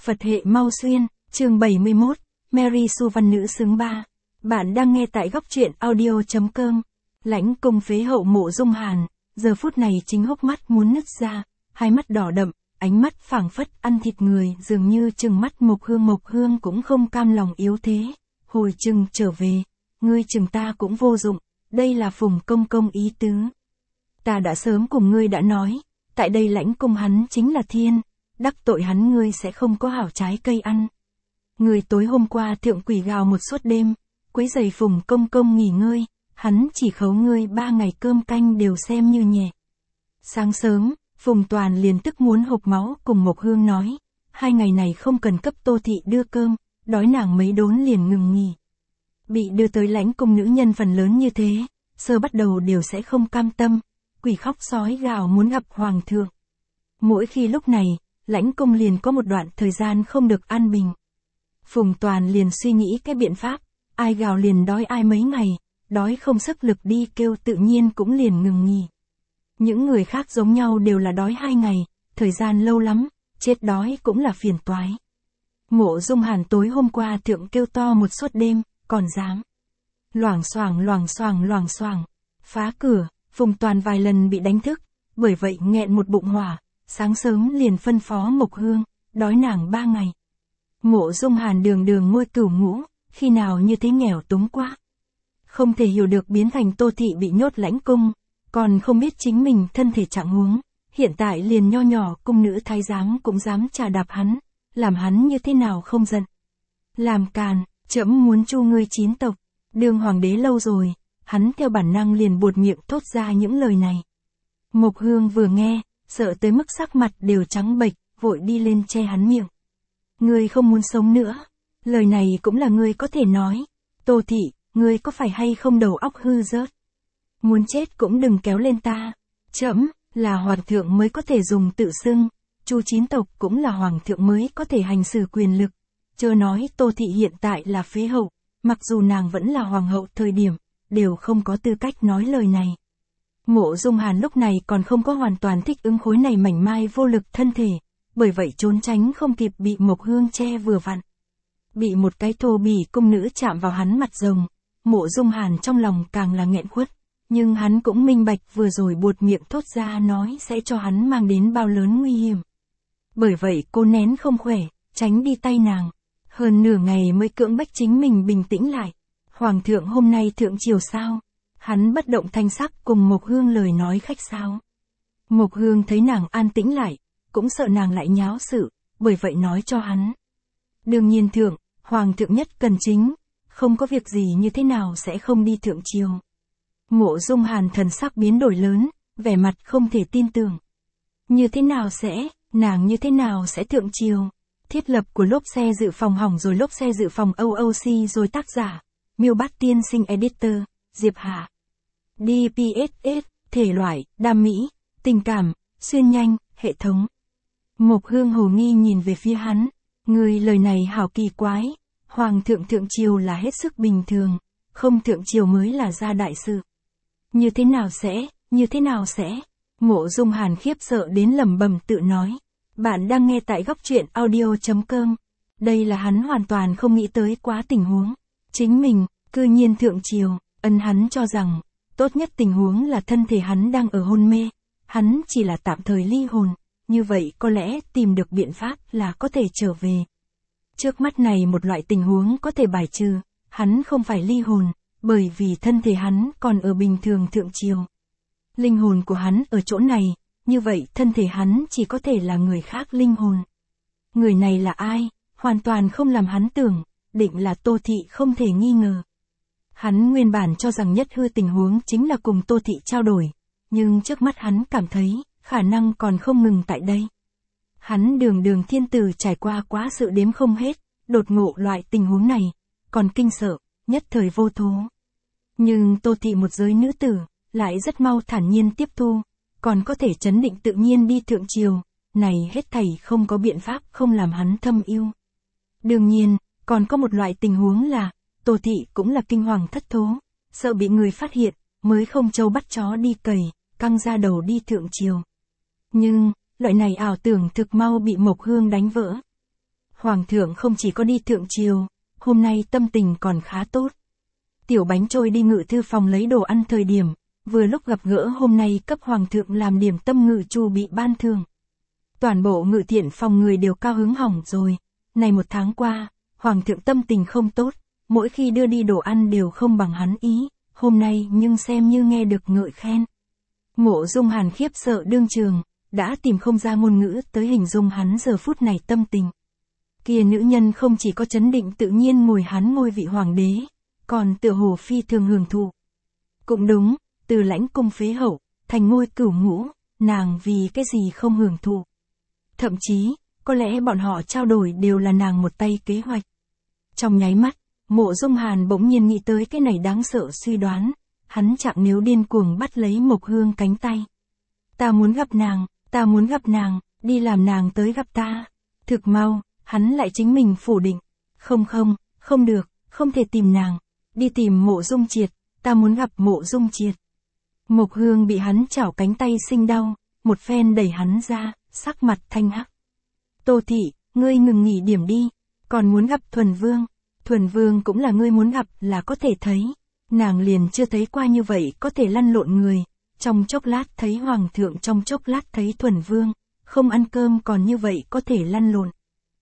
Phật hệ mau xuyên, chương 71, Mary Sue văn nữ xứng 3. Bạn đang nghe tại góc truyện audio.com. Lãnh cung phế hậu Mộ Dung Hàn, giờ phút này chính hốc mắt muốn nứt ra, hai mắt đỏ đậm, ánh mắt phảng phất ăn thịt người, dường như trừng mắt Mộc Hương cũng không cam lòng yếu thế. Hồi chừng trở về, ngươi chừng ta cũng vô dụng, đây là Phùng công công ý tứ. Ta đã sớm cùng ngươi đã nói, tại đây lãnh cung hắn chính là thiên, đắc tội hắn ngươi sẽ không có hảo trái cây ăn. Ngươi tối hôm qua thượng quỷ gào một suốt đêm, quấy giày Phùng công công nghỉ ngơi, hắn chỉ khấu ngươi 3 ngày cơm canh đều xem như nhẹ. Sáng sớm, Phùng Toàn liền tức muốn hộc máu cùng Mộc Hương nói, 2 ngày này không cần cấp Tô Thị đưa cơm, đói nàng mấy đốn liền ngừng nghỉ. Bị đưa tới lãnh cung nữ nhân phần lớn như thế, sơ bắt đầu đều sẽ không cam tâm, quỷ khóc sói gào muốn gặp hoàng thượng. Mỗi khi lúc này, lãnh cung liền có một đoạn thời gian không được an bình. Phùng Toàn liền suy nghĩ cái biện pháp, ai gào liền đói ai mấy ngày, đói không sức lực đi kêu tự nhiên cũng liền ngừng nghỉ. Những người khác giống nhau đều là đói 2 ngày, thời gian lâu lắm, chết đói cũng là phiền toái. Mộ Dung Hàn tối hôm qua thượng kêu to một suốt đêm, còn dám. Loảng xoảng, phá cửa, Phùng Toàn vài lần bị đánh thức, bởi vậy nghẹn một bụng hỏa, sáng sớm liền phân phó Mộc Hương, đói nàng 3 ngày. Mộ Dung Hàn đường ngôi cửu ngũ, khi nào như thế nghèo túng quá. Không thể hiểu được biến thành Tô Thị bị nhốt lãnh cung, còn không biết chính mình thân thể trạng huống, hiện tại liền nho nhỏ cung nữ thái giám cũng dám trà đạp hắn, làm hắn như thế nào không giận. Làm càn, trẫm muốn chu ngươi 9 tộc, đương hoàng đế lâu rồi, hắn theo bản năng liền buột miệng thốt ra những lời này. Mộc Hương vừa nghe, sợ tới mức sắc mặt đều trắng bệch, vội đi lên che hắn miệng. Ngươi không muốn sống nữa, lời này cũng là ngươi có thể nói. Tô Thị, ngươi có phải hay không đầu óc hư rớt? Muốn chết cũng đừng kéo lên ta. Trẫm là hoàng thượng mới có thể dùng tự xưng, chu 9 tộc cũng là hoàng thượng mới có thể hành xử quyền lực. Chớ nói Tô Thị hiện tại là phế hậu, mặc dù nàng vẫn là hoàng hậu thời điểm, đều không có tư cách nói lời này. Mộ Dung Hàn lúc này còn không có hoàn toàn thích ứng khối này mảnh mai vô lực thân thể, bởi vậy trốn tránh không kịp bị Mộc Hương che vừa vặn. Bị một cái thô bỉ cung nữ chạm vào hắn mặt rồng, Mộ Dung Hàn trong lòng càng là nghẹn khuất, nhưng hắn cũng minh bạch vừa rồi buột miệng thốt ra nói sẽ cho hắn mang đến bao lớn nguy hiểm. Bởi vậy cô nén không khỏe, tránh đi tay nàng. Hơn nửa ngày mới cưỡng bách chính mình bình tĩnh lại. Hoàng thượng hôm nay thượng triều sao? Hắn bất động thanh sắc cùng Mộc Hương lời nói khách sáo. Mộc Hương thấy nàng an tĩnh lại, cũng sợ nàng lại nháo sự, bởi vậy nói cho hắn. Đương nhiên thượng, hoàng thượng nhất cần chính, không có việc gì như thế nào sẽ không đi thượng triều. Mộ Dung Hàn thần sắc biến đổi lớn, vẻ mặt không thể tin tưởng. Như thế nào sẽ, nàng như thế nào sẽ thượng triều? Thiết lập của lốp xe dự phòng hỏng rồi, lốp xe dự phòng OOC rồi, tác giả Miêu Bát Tiên Sinh, editor Diệp Hạ. DPSS, thể loại, đam mỹ, tình cảm, xuyên nhanh, hệ thống. Mộc Hương hồ nghi nhìn về phía hắn, người lời này hảo kỳ quái, hoàng thượng thượng triều là hết sức bình thường, không thượng triều mới là ra đại sự. Như thế nào sẽ? Mộ Dung Hàn khiếp sợ đến lẩm bẩm tự nói. Bạn đang nghe tại góc truyện audio.com. Đây là hắn hoàn toàn không nghĩ tới quá tình huống. Chính mình, cư nhiên thượng triều, hắn cho rằng, tốt nhất tình huống là thân thể hắn đang ở hôn mê. Hắn chỉ là tạm thời ly hồn, như vậy có lẽ tìm được biện pháp là có thể trở về. Trước mắt này một loại tình huống có thể bài trừ, hắn không phải ly hồn, bởi vì thân thể hắn còn ở bình thường thượng triều. Linh hồn của hắn ở chỗ này. Như vậy thân thể hắn chỉ có thể là người khác linh hồn. Người này là ai? Hoàn toàn không làm hắn tưởng, định là Tô Thị không thể nghi ngờ. Hắn nguyên bản cho rằng nhất hư tình huống chính là cùng Tô Thị trao đổi, nhưng trước mắt hắn cảm thấy, khả năng còn không ngừng tại đây. Hắn đường thiên tử trải qua quá sự đếm không hết, đột ngộ loại tình huống này, còn kinh sợ, nhất thời vô thố. Nhưng Tô Thị một giới nữ tử, lại rất mau thản nhiên tiếp thu. Còn có thể trấn định tự nhiên đi thượng triều, này hết thảy không có biện pháp không làm hắn thâm yêu. Đương nhiên, còn có một loại tình huống là, Tô Thị cũng là kinh hoàng thất thố, sợ bị người phát hiện, mới không trâu bắt chó đi cầy, căng ra đầu đi thượng triều. Nhưng, loại này ảo tưởng thực mau bị Mộc Hương đánh vỡ. Hoàng thượng không chỉ có đi thượng triều, hôm nay tâm tình còn khá tốt. Tiểu Bánh Trôi đi ngự thư phòng lấy đồ ăn thời điểm, vừa lúc gặp gỡ hôm nay cấp hoàng thượng làm điểm tâm ngự chu bị ban thưởng. Toàn bộ ngự thiện phòng người đều cao hứng hỏng rồi, này 1 tháng qua, hoàng thượng tâm tình không tốt, mỗi khi đưa đi đồ ăn đều không bằng hắn ý, hôm nay nhưng xem như nghe được ngợi khen. Mộ Dung Hàn khiếp sợ đương trường, đã tìm không ra ngôn ngữ tới hình dung hắn giờ phút này tâm tình. Kia nữ nhân không chỉ có chấn định tự nhiên ngồi hắn ngôi vị hoàng đế, còn tựa hồ phi thường hưởng thụ. Cũng đúng, từ lãnh cung phế hậu, thành ngôi cửu ngũ, nàng vì cái gì không hưởng thụ. Thậm chí, có lẽ bọn họ trao đổi đều là nàng một tay kế hoạch. Trong nháy mắt, Mộ Dung Hàn bỗng nhiên nghĩ tới cái này đáng sợ suy đoán, hắn chẳng nếu điên cuồng bắt lấy Mộc Hương cánh tay. Ta muốn gặp nàng, đi làm nàng tới gặp ta. Thực mau, hắn lại chính mình phủ định. Không được, không thể tìm nàng. Đi tìm Mộ Dung Triệt, ta muốn gặp Mộ Dung Triệt. Mộc Hương bị hắn chảo cánh tay sinh đau, một phen đẩy hắn ra, sắc mặt thanh hắc. Tô thị, ngươi ngừng nghỉ điểm đi, còn muốn gặp Thuần Vương. Thuần Vương cũng là ngươi muốn gặp là có thể thấy. Nàng liền chưa thấy qua như vậy có thể lăn lộn người, trong chốc lát thấy Hoàng thượng, trong chốc lát thấy Thuần Vương, không ăn cơm còn như vậy có thể lăn lộn.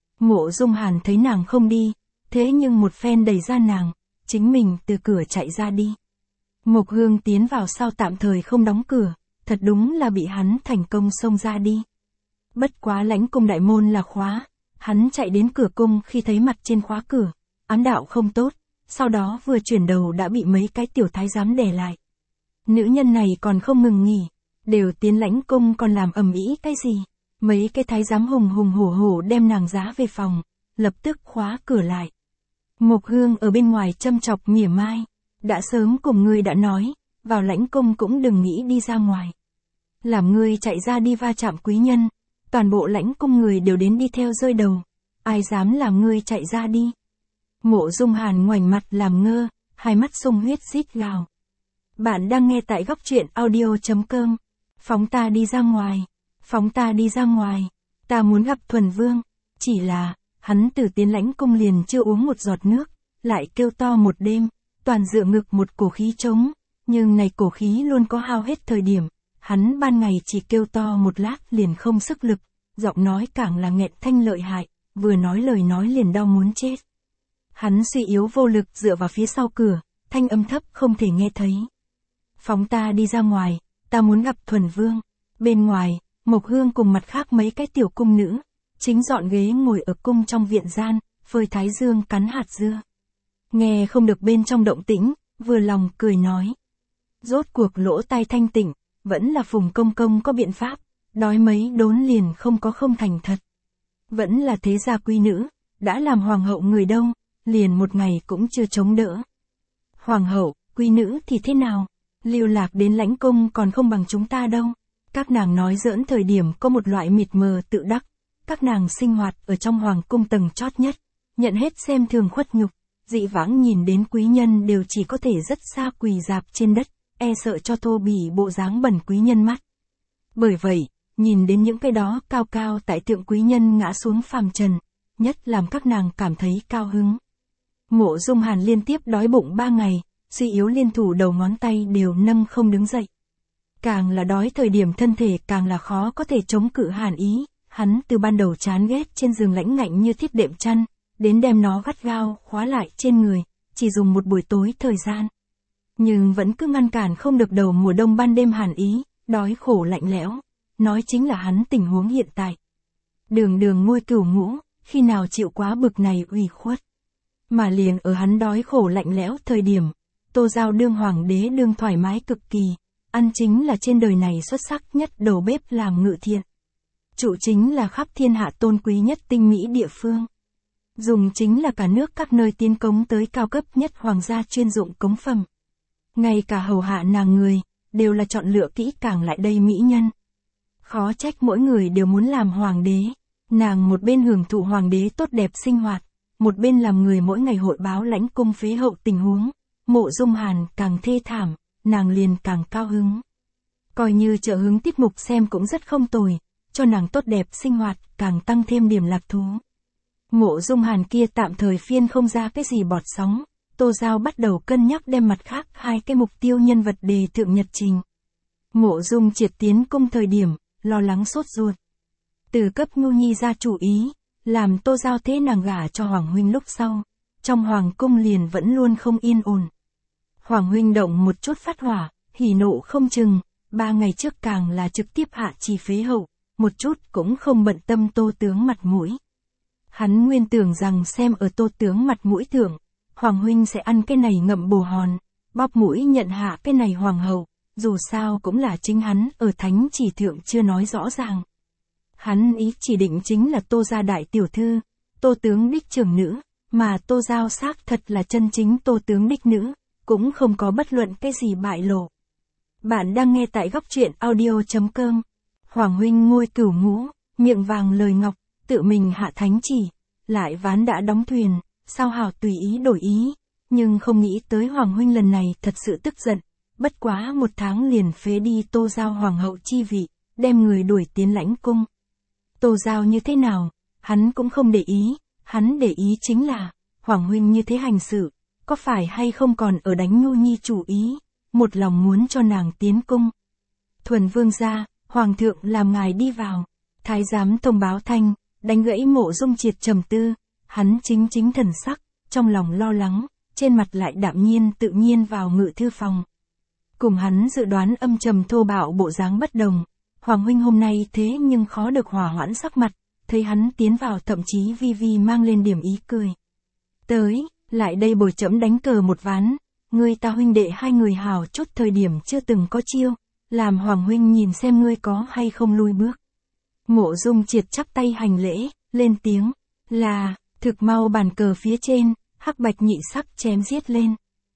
Mộ Dung Hàn thấy nàng không đi, thế nhưng một phen đẩy ra nàng, chính mình từ cửa chạy ra đi. Mộc Hương tiến vào sau tạm thời không đóng cửa, thật đúng là bị hắn thành công xông ra đi. Bất quá lãnh cung đại môn là khóa, hắn chạy đến cửa cung khi thấy mặt trên khóa cửa, ám đạo không tốt, sau đó vừa chuyển đầu đã bị mấy cái tiểu thái giám đè lại. Nữ nhân này còn không ngừng nghỉ, đều tiến lãnh cung còn làm ầm ĩ cái gì, mấy cái thái giám hùng hùng hổ hổ đem nàng giá về phòng, lập tức khóa cửa lại. Mộc Hương ở bên ngoài châm chọc mỉa mai, đã sớm cùng ngươi đã nói, vào lãnh cung cũng đừng nghĩ đi ra ngoài. Làm ngươi chạy ra đi va chạm quý nhân, toàn bộ lãnh cung người đều đến đi theo rơi đầu, ai dám làm ngươi chạy ra đi. Mộ Dung Hàn ngoảnh mặt làm ngơ, hai mắt sung huyết rít gào. Bạn đang nghe tại góc truyện audio.com. Phóng ta đi ra ngoài, phóng ta đi ra ngoài, ta muốn gặp Thuần Vương. Chỉ là, hắn từ tiến lãnh cung liền chưa uống một giọt nước, lại kêu to một đêm, toàn dựa ngực một cổ khí trống, nhưng này cổ khí luôn có hao hết thời điểm, hắn ban ngày chỉ kêu to một lát liền không sức lực, giọng nói càng là nghẹn thanh lợi hại, vừa nói lời nói liền đau muốn chết. Hắn suy yếu vô lực dựa vào phía sau cửa, thanh âm thấp không thể nghe thấy. Phóng ta đi ra ngoài, ta muốn gặp Thuần Vương. Bên ngoài, Mộc Hương cùng mặt khác mấy cái tiểu cung nữ, chính dọn ghế ngồi ở cung trong viện gian, phơi thái dương cắn hạt dưa. Nghe không được bên trong động tĩnh, vừa lòng cười nói. Rốt cuộc lỗ tai thanh tịnh, vẫn là Phùng công công có biện pháp, đói mấy đốn liền không có không thành thật. Vẫn là thế gia quý nữ, đã làm hoàng hậu người đâu, liền một ngày cũng chưa chống đỡ. Hoàng hậu, quý nữ thì thế nào? Lưu lạc đến lãnh cung còn không bằng chúng ta đâu. Các nàng nói giỡn thời điểm có một loại mịt mờ tự đắc. Các nàng sinh hoạt ở trong hoàng cung tầng chót nhất, nhận hết xem thường khuất nhục, dị vãng nhìn đến quý nhân đều chỉ có thể rất xa quỳ dạp trên đất, e sợ cho thô bỉ bộ dáng bẩn quý nhân mắt. Bởi vậy, nhìn đến những cái đó cao cao tại thượng quý nhân ngã xuống phàm trần, nhất làm các nàng cảm thấy cao hứng. Mộ Dung Hàn liên tiếp đói bụng 3 ngày, suy yếu liên thủ đầu ngón tay đều nâng không đứng dậy. Càng là đói thời điểm thân thể càng là khó có thể chống cự hàn ý, hắn từ ban đầu chán ghét trên giường lãnh ngạnh như thiết đệm chăn, đến đem nó gắt gao khóa lại trên người, chỉ dùng một buổi tối thời gian. Nhưng vẫn cứ ngăn cản không được đầu mùa đông ban đêm hàn ý, đói khổ lạnh lẽo, nói chính là hắn tình huống hiện tại. Đường ngôi cửu ngũ, khi nào chịu quá bực này ủy khuất. Mà liền ở hắn đói khổ lạnh lẽo thời điểm, Tô Giao đương hoàng đế đương thoải mái cực kỳ, ăn chính là trên đời này xuất sắc nhất đầu bếp làm ngự thiện. Trụ chính là khắp thiên hạ tôn quý nhất tinh mỹ địa phương. Dùng chính là cả nước các nơi tiến cống tới cao cấp nhất hoàng gia chuyên dụng cống phẩm. Ngay cả hầu hạ nàng người, đều là chọn lựa kỹ càng lại đây mỹ nhân. Khó trách mỗi người đều muốn làm hoàng đế, nàng một bên hưởng thụ hoàng đế tốt đẹp sinh hoạt, một bên làm người mỗi ngày hội báo lãnh cung phế hậu tình huống. Mộ Dung Hàn càng thê thảm, nàng liền càng cao hứng. Coi như trợ hứng tiết mục xem cũng rất không tồi, cho nàng tốt đẹp sinh hoạt càng tăng thêm điểm lạc thú. Mộ Dung Hàn kia tạm thời phiên không ra cái gì bọt sóng, Tô Giao bắt đầu cân nhắc đem mặt khác hai cái mục tiêu nhân vật đề thượng nhật trình. Mộ Dung Triệt tiến cung thời điểm, lo lắng sốt ruột. Từ cấp Nhu Nhi ra chủ ý, làm Tô Giao thế nàng gả cho Hoàng huynh lúc sau, trong Hoàng cung liền vẫn luôn không yên ổn. Hoàng huynh động một chút phát hỏa, hỉ nộ không chừng, 3 ngày trước càng là trực tiếp hạ trì phế hậu, một chút cũng không bận tâm Tô tướng mặt mũi. Hắn nguyên tưởng rằng xem ở Tô tướng mặt mũi thượng, Hoàng huynh sẽ ăn cái này ngậm bồ hòn, bóp mũi nhận hạ cái này hoàng hậu, dù sao cũng là chính hắn ở thánh chỉ thượng chưa nói rõ ràng. Hắn ý chỉ định chính là Tô gia đại tiểu thư, Tô tướng đích trưởng nữ, mà Tô Giao xác thật là chân chính Tô tướng đích nữ, cũng không có bất luận cái gì bại lộ. Bạn đang nghe tại góc truyện audio.com. Hoàng huynh ngôi cửu ngũ, miệng vàng lời ngọc, tự mình hạ thánh chỉ, lại ván đã đóng thuyền, sao hảo tùy ý đổi ý, nhưng không nghĩ tới Hoàng huynh lần này thật sự tức giận, bất quá 1 tháng liền phế đi Tô Giao hoàng hậu chi vị, đem người đuổi tiến lãnh cung. Tô Giao như thế nào, hắn cũng không để ý, hắn để ý chính là, Hoàng huynh như thế hành sự, có phải hay không còn ở đánh Nhu Nhi chủ ý, một lòng muốn cho nàng tiến cung. Thuần vương gia, Hoàng thượng làm ngài đi vào, thái giám thông báo thanh, đánh gãy Mộ Dung Triệt trầm tư, hắn chính thần sắc, trong lòng lo lắng, trên mặt lại đạm nhiên tự nhiên vào ngự thư phòng. Cùng hắn dự đoán âm trầm thô bạo bộ dáng bất đồng, Hoàng huynh hôm nay thế nhưng khó được hòa hoãn sắc mặt, thấy hắn tiến vào thậm chí vi vi mang lên điểm ý cười. Tới, lại đây bồi chẫm đánh cờ một ván, ngươi ta huynh đệ hai người hào chút thời điểm chưa từng có chiêu, làm Hoàng huynh nhìn xem ngươi có hay không lui bước. Mộ Dung Triệt chắp tay hành lễ, lên tiếng, là, thực mau bàn cờ phía trên, hắc bạch nhị sắc chém giết lên.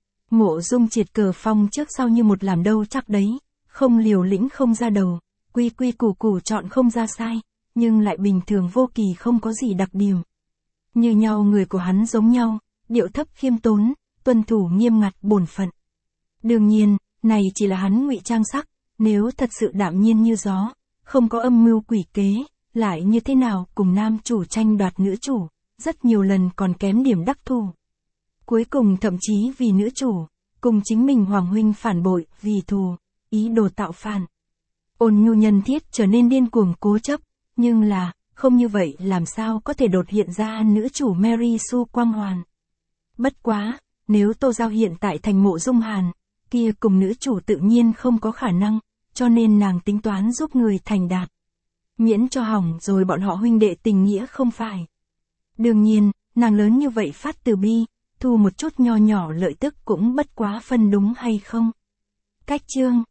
Mộ Dung Triệt cờ phong trước sau như một làm đâu chắc đấy, không liều lĩnh không ra đầu, quy quy củ củ chọn không ra sai, nhưng lại bình thường vô kỳ không có gì đặc điểm. Như nhau người của hắn giống nhau, điệu thấp khiêm tốn, tuân thủ nghiêm ngặt bổn phận. Đương nhiên, này chỉ là hắn ngụy trang sắc, nếu thật sự đạm nhiên như gió, không có âm mưu quỷ kế, lại như thế nào cùng nam chủ tranh đoạt nữ chủ, rất nhiều lần còn kém điểm đắc thù. Cuối cùng thậm chí vì nữ chủ, cùng chính mình Hoàng huynh phản bội, vì thù, ý đồ tạo phản. Ôn nhu nhân thiết trở nên điên cuồng cố chấp, nhưng là, không như vậy làm sao có thể đột hiện ra nữ chủ Mary Sue quang hoàn. Bất quá, nếu Tô Giao hiện tại thành Mộ Dung Hàn, kia cùng nữ chủ tự nhiên không có khả năng, cho nên nàng tính toán giúp người thành đạt. Miễn cho hỏng rồi bọn họ huynh đệ tình nghĩa không phải. Đương nhiên, nàng lớn như vậy phát từ bi, thu một chút nho nhỏ lợi tức cũng bất quá phân đúng hay không. Cách chương